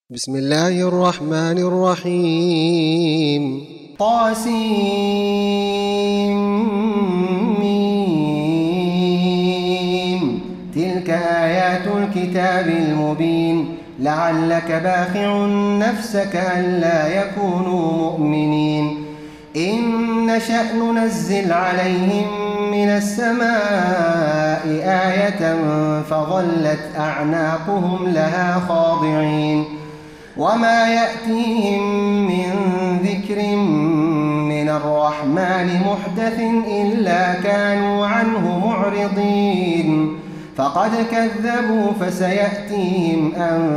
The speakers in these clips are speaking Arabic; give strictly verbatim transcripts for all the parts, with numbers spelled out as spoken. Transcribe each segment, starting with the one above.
بسم الله الرحمن الرحيم. طاسيم. تلك آيات الكتاب المبين. لعلك باخع نفسك ألا يكونوا مؤمنين. إن نشأ ننزل عليهم من السماء آية فظلت أعناقهم لها خاضعين. وما يأتيهم من ذكر من الرحمن محدث إلا كانوا عنه معرضين. فقد كذبوا فسيأتيهم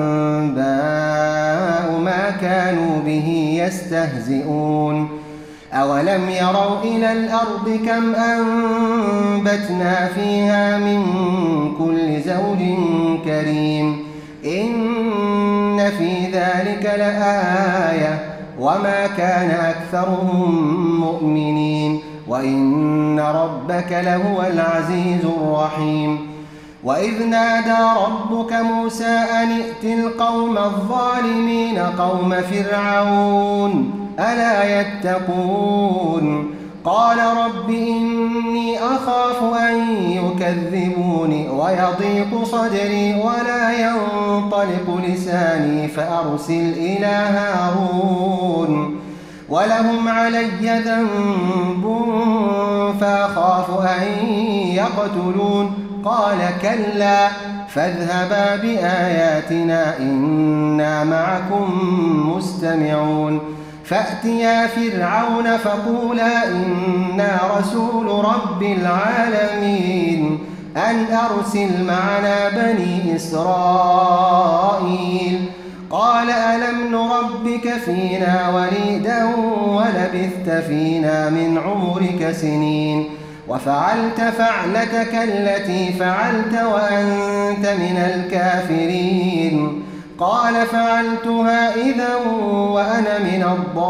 أنباء ما كانوا به يستهزئون. أولم يروا إلى الأرض كم أنبتنا فيها من كل زوج كريم. إن في ذلك لآية وما كان أكثرهم مؤمنين وإن ربك لهو العزيز الرحيم. وإذ نادى ربك موسى أن ائت القوم الظالمين قوم فرعون ألا يتقون. قال رب إني أخاف أن يكذبون ويضيق صدري ولا ينطلق لساني فأرسل إلى هارون ولهم علي ذنب فأخاف أن يقتلون. قال كلا فاذهبا بآياتنا إنا معكم مستمعون. فأتيا فرعون فقولا إنا رسول رب العالمين أن أرسل معنا بني إسرائيل. قال ألم نربك فينا وليدا ولبثت فينا من عمرك سنين وفعلت فعلتك التي فعلت وأنت من الكافرين. قال فعلتها إذا وأنا من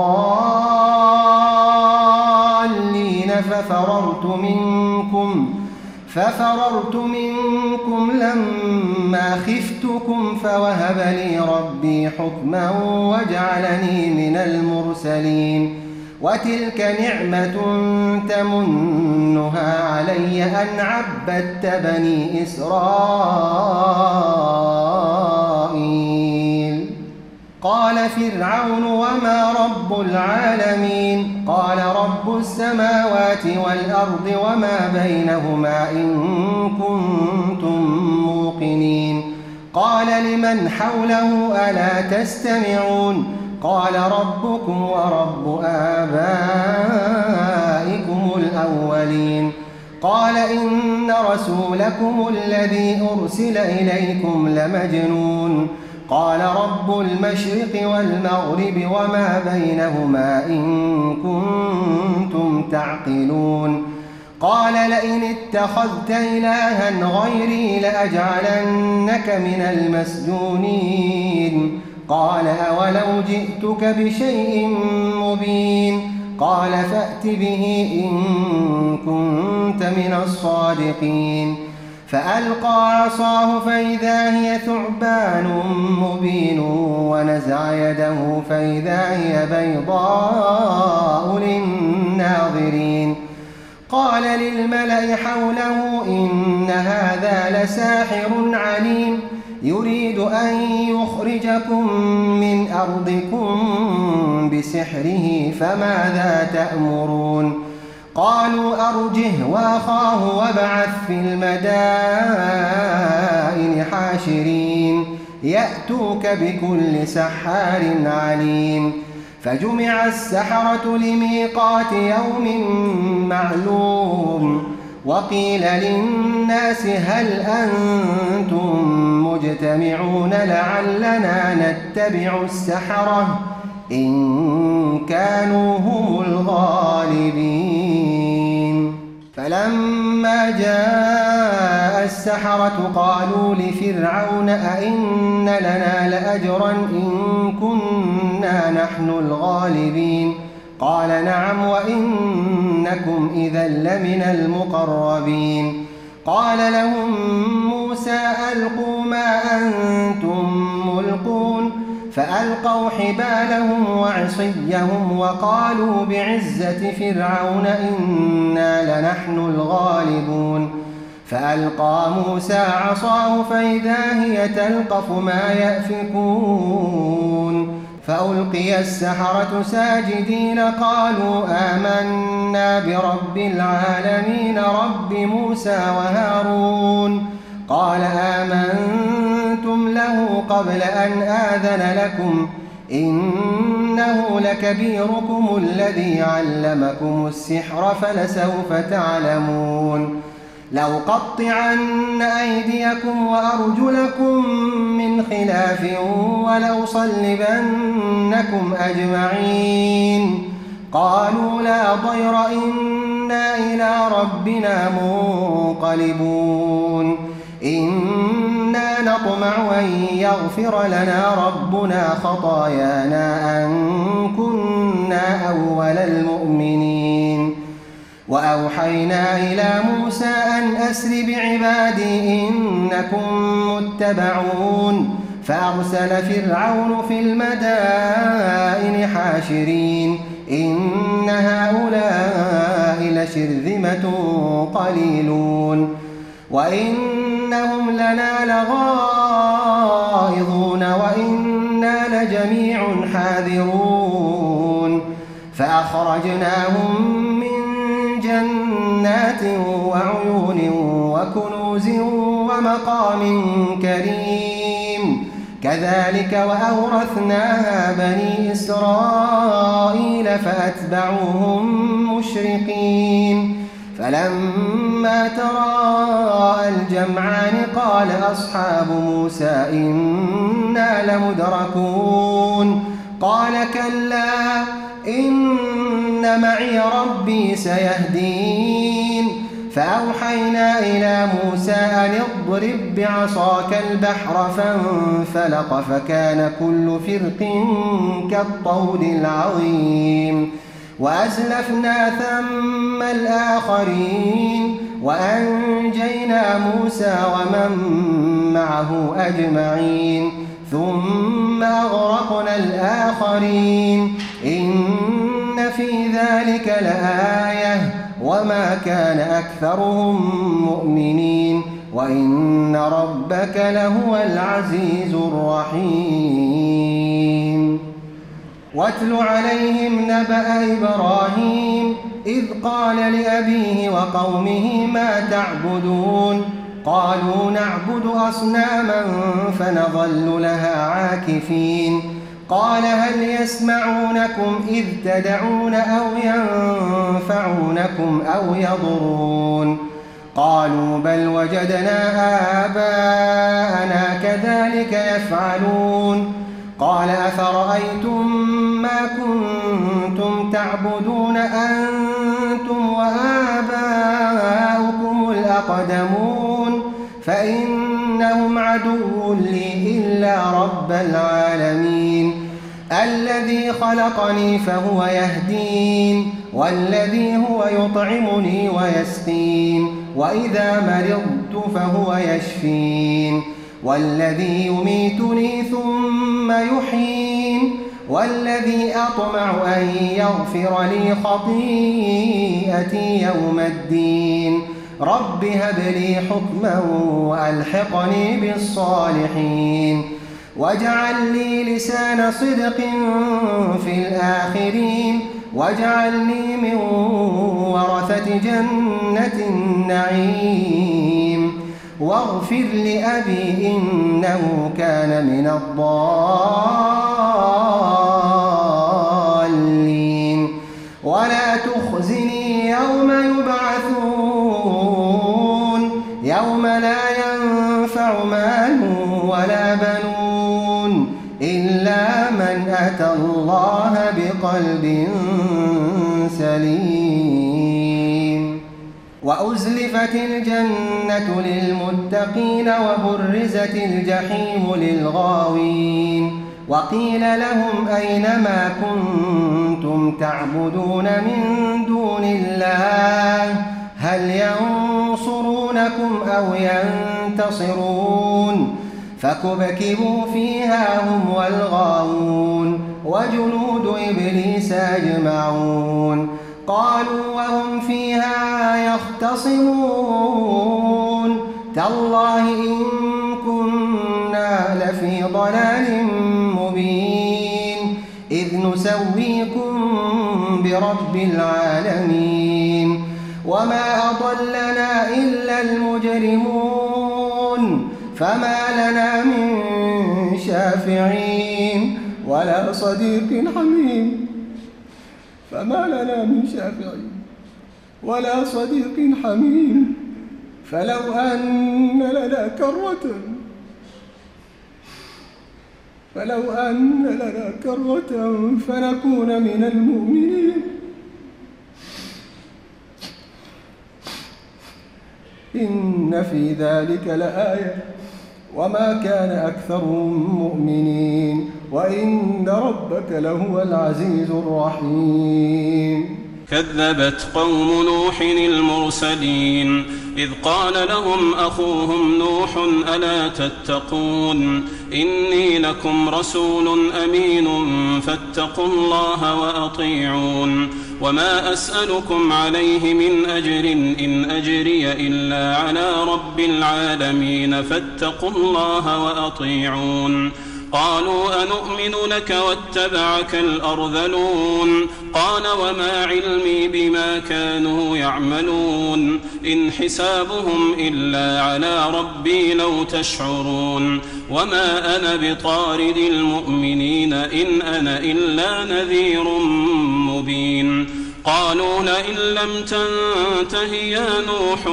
الضالين ففررت منكم ففررت منكم لما خفتكم فوهب لي ربي حكما وجعلني من المرسلين. وتلك نعمة تمنها علي أن عبدت بني إسرائيل. قال فرعون وما رب العالمين. قال رب السماوات والأرض وما بينهما إن كنتم موقنين. قال لمن حوله ألا تستمعون. قال ربكم ورب آبائكم الأولين. قال إن رسولكم الذي أرسل إليكم لمجنون. قال رب المشرق والمغرب وما بينهما إن كنتم تعقلون. قال لئن اتخذت إلها غيري لأجعلنك من المسجونين. قال أولو جئتك بشيء مبين. قال فأت به إن كنت من الصادقين. فألقى عصاه فإذا هي ثعبان مبين ونزع يده فإذا هي بيضاء للناظرين. قال للملأ حوله إن هذا لساحر عليم يريد أن يخرجكم من أرضكم بسحره فماذا تأمرون. قالوا أرجه وأخاه وابعث في المدائن حاشرين يأتوك بكل سحار عليم. فجمع السحرة لميقات يوم معلوم. وقيل للناس هل أنتم مجتمعون لعلنا نتبع السحرة إن كانوا هم الغالبين. فلما جاء السحرة قالوا لفرعون أئن لنا لأجرا إن كنا نحن الغالبين. قال نعم وإنكم إذا لمن المقربين. قال لهم موسى ألقوا ما أنتم ملقون فألقوا حبالهم وعصيهم وقالوا بعزة فرعون إنا لنحن الغالبون فألقى موسى عصاه فإذا هي تلقف ما يأفكون فألقي السحرة ساجدين قالوا آمنا برب العالمين رب موسى وهارون قال آمنتم له قبل أن آذن لكم إنه لكبيركم الذي علمكم السحر فلسوف تعلمون لأقطعن أيديكم وأرجلكم من خلاف ولأصلبنكم أجمعين قالوا لا ضير إنا إلى ربنا منقلبون إنا نطمع أن يغفر لنا ربنا خطايانا أن كنا أول المؤمنين وأوحينا إلى موسى أن أسر بعبادي إنكم متبعون فأرسل فرعون في المدائن حاشرين إن هؤلاء لشرذمة قليلون وإنهم لنا لغائظون وإنا لجميع حاذرون فأخرجناهم من جنات وعيون وكنوز ومقام كريم كذلك وأورثناها بني إسرائيل فأتبعوهم مشرقين فلما تراءى الجمعان قال أصحاب موسى إنا لمدركون قال كلا إن معي ربي سيهدين فأوحينا إلى موسى أن اضرب بعصاك البحر فانفلق فكان كل فرق كالطود العظيم وأزلفنا ثم الآخرين وأنجينا موسى ومن معه أجمعين ثم أغرقنا الآخرين إن في ذلك لآية وما كان أكثرهم مؤمنين وإن ربك لهو العزيز الرحيم واتل عليهم نبأ إبراهيم إذ قال لأبيه وقومه ما تعبدون قالوا نعبد أصناما فنظل لها عاكفين قال هل يسمعونكم إذ تدعون أو ينفعونكم أو يضرون قالوا بل وجدنا آباءنا كذلك يفعلون قال أفرأيتم ما كنتم تعبدون أنتم وآباؤكم الأقدمون فإنهم عدو لي إلا رب العالمين الذي خلقني فهو يهدين والذي هو يطعمني ويسقين وإذا مرضت فهو يشفين والذي يميتني ثم يحيين والذي أطمع أن يغفر لي خطيئتي يوم الدين رب هب لي حكما وألحقني بالصالحين واجعل لي لسان صدق في الآخرين واجعلني من ورثة جنة النعيم واغفر لأبي إنه كان من الضالين ولا تخزني يوم يبعثون يوم لا ينفع مال ولا بنون إلا من أتى الله بقلب سليم وأزلفت الجنة للمتقين وبرزت الجحيم للغاوين وقيل لهم أين ما كنتم تعبدون من دون الله هل ينصرونكم أو ينتصرون فكبكبوا فيها هم والغاوون وجنود إبليس أجمعون قالوا وهم فيها يختصمون تالله إن كنا لفي ضلال مبين إذ نسويكم برب العالمين وما أضلنا إلا المجرمون فما لنا من شافعين ولا صديق حميم فما لنا من شافعين ولا صديق حميم فلو أن لنا كرة فلو أن لنا كرة فنكون من المؤمنين إن في ذلك لآية وما كان أكثرهم مؤمنين وإن ربك لهو العزيز الرحيم. كذبت قوم نوح المرسلين إذ قال لهم أخوهم نوح ألا تتقون إني لكم رسول أمين فاتقوا الله وأطيعون وما أسألكم عليه من أجر إن أجري إلا على رب العالمين فاتقوا الله وأطيعون. قالوا أنؤمن لك واتبعك الأرذلون قال وما علمي بما كانوا يعملون إن حسابهم إلا على ربي لو تشعرون وما أنا بطارد المؤمنين إن أنا إلا نذير مبين. قالوا لئن لم تنته يا نوح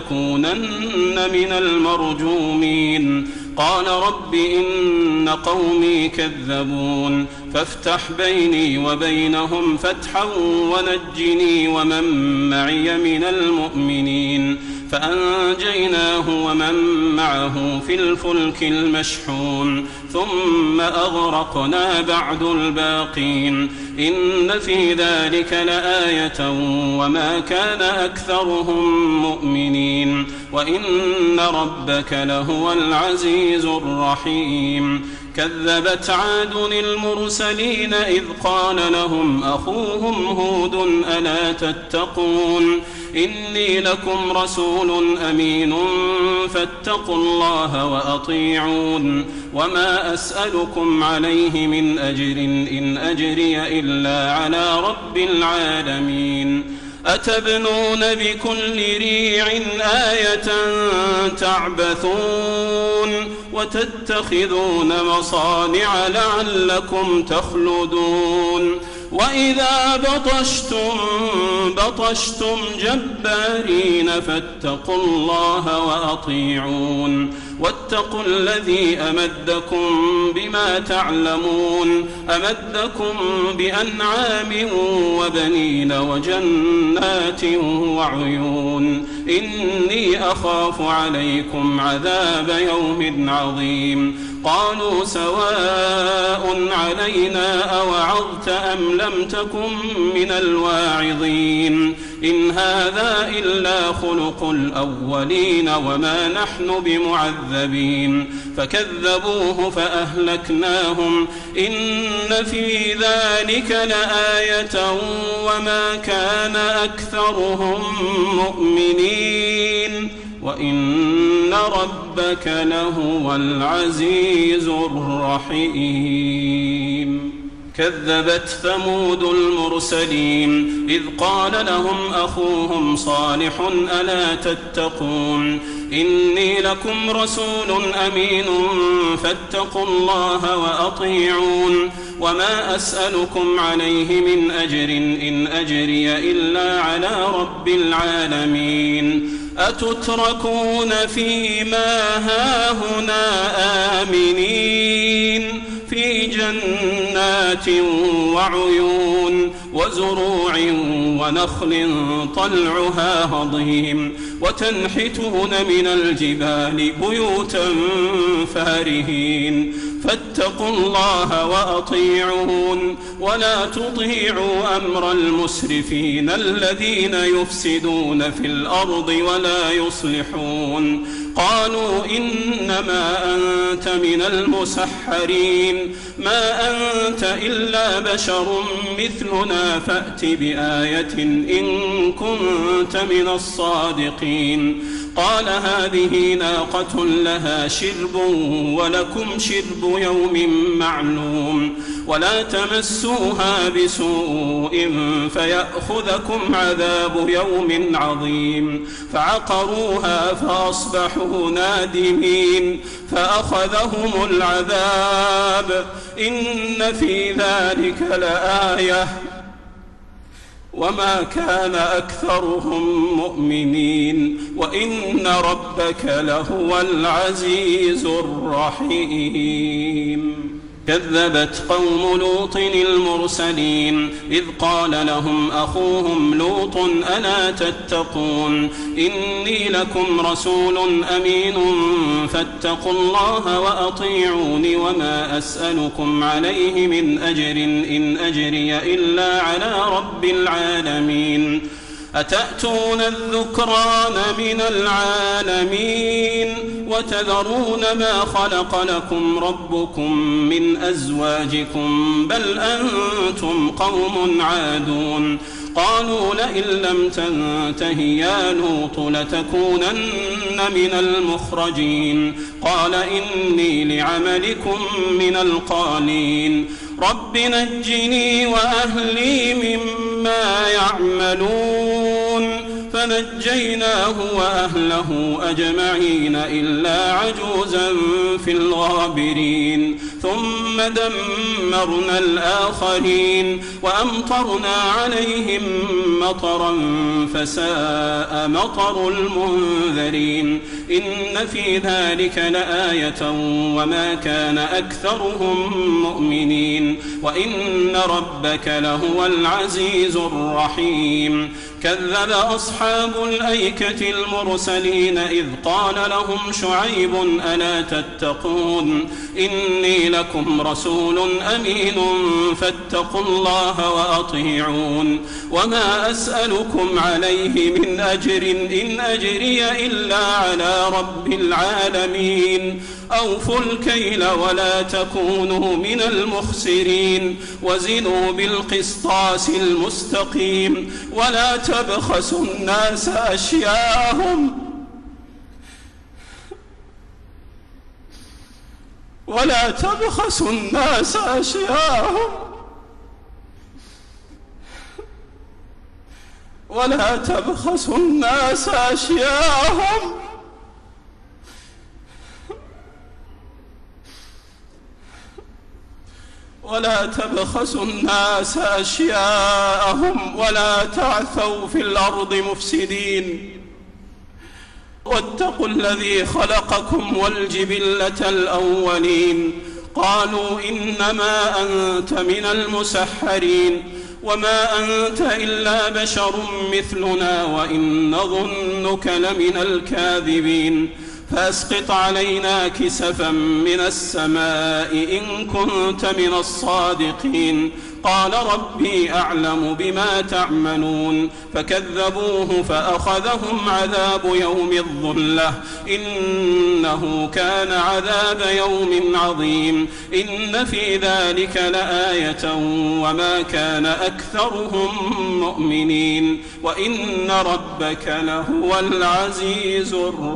لتكونن من المرجومين قال رب إن قومي كذبون فافتح بيني وبينهم فتحا ونجني ومن معي من المؤمنين فأنجيناه ومن معه في الفلك المشحون ثم أغرقنا بعد الباقين إن في ذلك لآية وما كان أكثرهم مؤمنين وإن ربك لهو العزيز الرحيم. كذبت عاد المرسلين إذ قال لهم أخوهم هود ألا تتقون إني لكم رسول أمين فاتقوا الله وأطيعون وما أسألكم عليه من أجر إن أجري إلا على رب العالمين. أتبنون بكل ريع آية تعبثون وتتخذون مصانع لعلكم تخلدون وإذا بطشتم بطشتم جبارين فاتقوا الله وأطيعون واتقوا الذي أمدكم بما تعلمون أمدكم بأنعام وبنين وجنات وعيون إني أخاف عليكم عذاب يوم عظيم. قالوا سواء علينا أوعظت أم لم تكن من الواعظين إن هذا إلا خلق الأولين وما نحن بمعذبين فكذبوه فأهلكناهم إن في ذلك لآية وما كان أكثرهم مؤمنين وإن ربك لهو العزيز الرحيم. كذبت ثمود المرسلين إذ قال لهم أخوهم صالح ألا تتقون إني لكم رسول أمين فاتقوا الله وأطيعون وما أسألكم عليه من أجر إن أجري إلا على رب العالمين. أتتركون فيما هاهنا آمنين في جنات وعيون وزروع ونخل طلعها هضيم وتنحتون من الجبال بيوتا فارهين فاتقوا الله وأطيعون ولا تطيعوا أمر المسرفين الذين يفسدون في الأرض ولا يصلحون قالوا إنما أنت من المسحرين ما أنت إلا بشر مثلنا فأت بآية إن كنت من الصادقين قال هذه ناقة لها شرب ولكم شرب يوم معلوم ولا تمسوها بسوء فيأخذكم عذاب يوم عظيم فعقروها فأصبحوا نادمين فأخذهم العذاب إن في ذلك لآية وما كان أكثرهم مؤمنين وإن ربك لهو العزيز الرحيم كذبت قوم لوط المرسلين إذ قال لهم أخوهم لوط ألا تتقون إني لكم رسول أمين فاتقوا الله وأطيعون وما أسألكم عليه من أجر إن أجري إلا على رب العالمين أتأتون الذكران من العالمين وتذرون ما خلق لكم ربكم من أزواجكم بل أنتم قوم عادون قالوا لئن لم تنته يا لوط لتكونن من المخرجين قال إني لعملكم من القالين رب نجني وأهلي مما يعملون فنجيناه وأهله أجمعين إلا عجوزا في الغابرين ثم دمرنا الآخرين وأمطرنا عليهم مطرا فساء مطر المنذرين إن في ذلك لآية وما كان أكثرهم مؤمنين وإن ربك لهو العزيز الرحيم كذب أصحاب الأيكة المرسلين إذ قال لهم شعيب ألا تتقون إني لكم رسول أمين فاتقوا الله وأطيعون وما أسألكم عليه من أجر إن أجري إلا على رب العالمين أوفوا الكيل ولا تكونوا من المخسرين وزنوا بالقسطاس المستقيم ولا تبخسوا الناس أشياءهم ولا تبخسوا الناس أشياءهم ولا تبخسوا الناس أشياءهم ولا تبخسوا الناس أشياءهم ولا تعثوا في الأرض مفسدين واتقوا الذي خلقكم والجبلة الأولين قالوا إنما أنت من المسحرين وما أنت إلا بشر مثلنا وإن نظنك لمن الكاذبين فأسقط علينا كسفا من السماء إن كنت من الصادقين قال ربي أعلم بما تعملون فكذبوه فأخذهم عذاب يوم الظلة إنه كان عذاب يوم عظيم إن في ذلك لآية وما كان أكثرهم مؤمنين وإن ربك لهو العزيز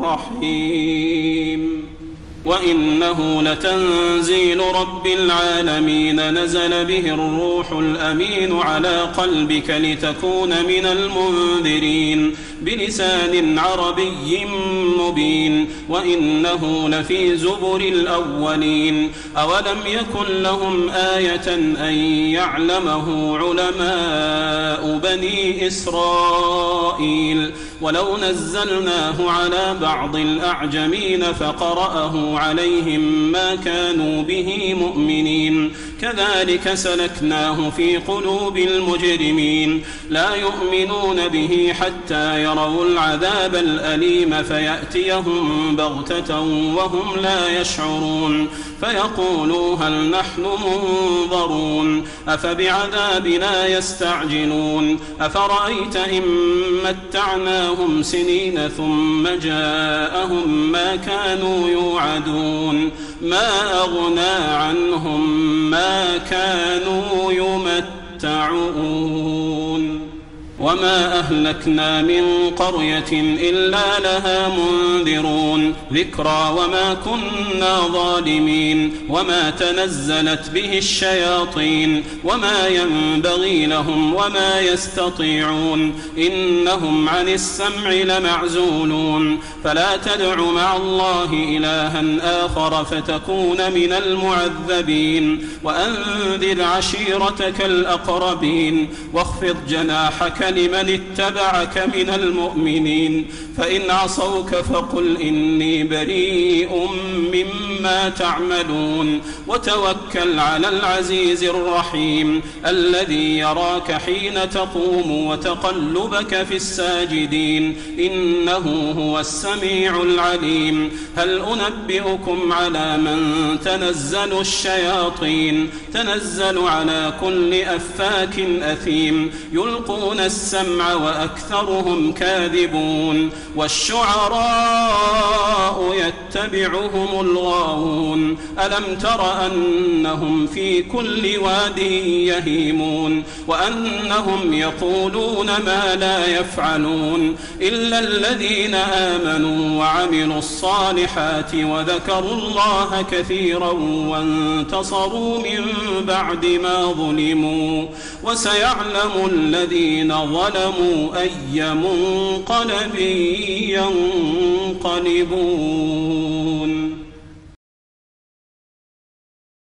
الرحيم وإنه لتنزيل رب العالمين نزل به الروح الأمين على قلبك لتكون من المنذرين بلسان عربي مبين وإنه لفي زبر الأولين أولم يكن لهم آية أن يعلمه علماء بني إسرائيل ولو نزلناه على بعض الأعجمين فقرأه الله عليهم ما كانوا به مؤمنين كذلك سلكناه في قلوب المجرمين لا يؤمنون به حتى يروا العذاب الأليم فيأتيهم بغتة وهم لا يشعرون فيقولوا هل نحن منظرون أفبعذابنا يستعجلون أفرأيت إن متعناهم سنين ثم جاءهم ما كانوا يوعدون ما أغنى عنهم ما كانوا يمتعون وما أهلكنا من قرية إلا لها منذرون ذكرى وما كنا ظالمين وما تنزلت به الشياطين وما ينبغي لهم وما يستطيعون إنهم عن السمع لمعزولون فلا تدع مع الله إلها آخر فتكون من المعذبين وأنذر عشيرتك الأقربين واخفض جناحك لمن اتبعك من المؤمنين فإن عصوك فقل إني بريء مما تعملون وتوكل على العزيز الرحيم الذي يراك حين تقوم وتقلبك في الساجدين إنه هو السميع العليم هل أنبئكم على من تنزل الشياطين تنزل على كل أفاك أثيم يلقون السمع وأكثرهم كاذبون والشعراء يتبعهم الغاوون ألم تر أنهم في كل واد يهيمون وأنهم يقولون ما لا يفعلون إلا الذين آمنوا وعملوا الصالحات وذكروا الله كثيرا وانتصروا من بعد ما ظلموا وسيعلم الذين ظلموا أي منقلب ينقلبون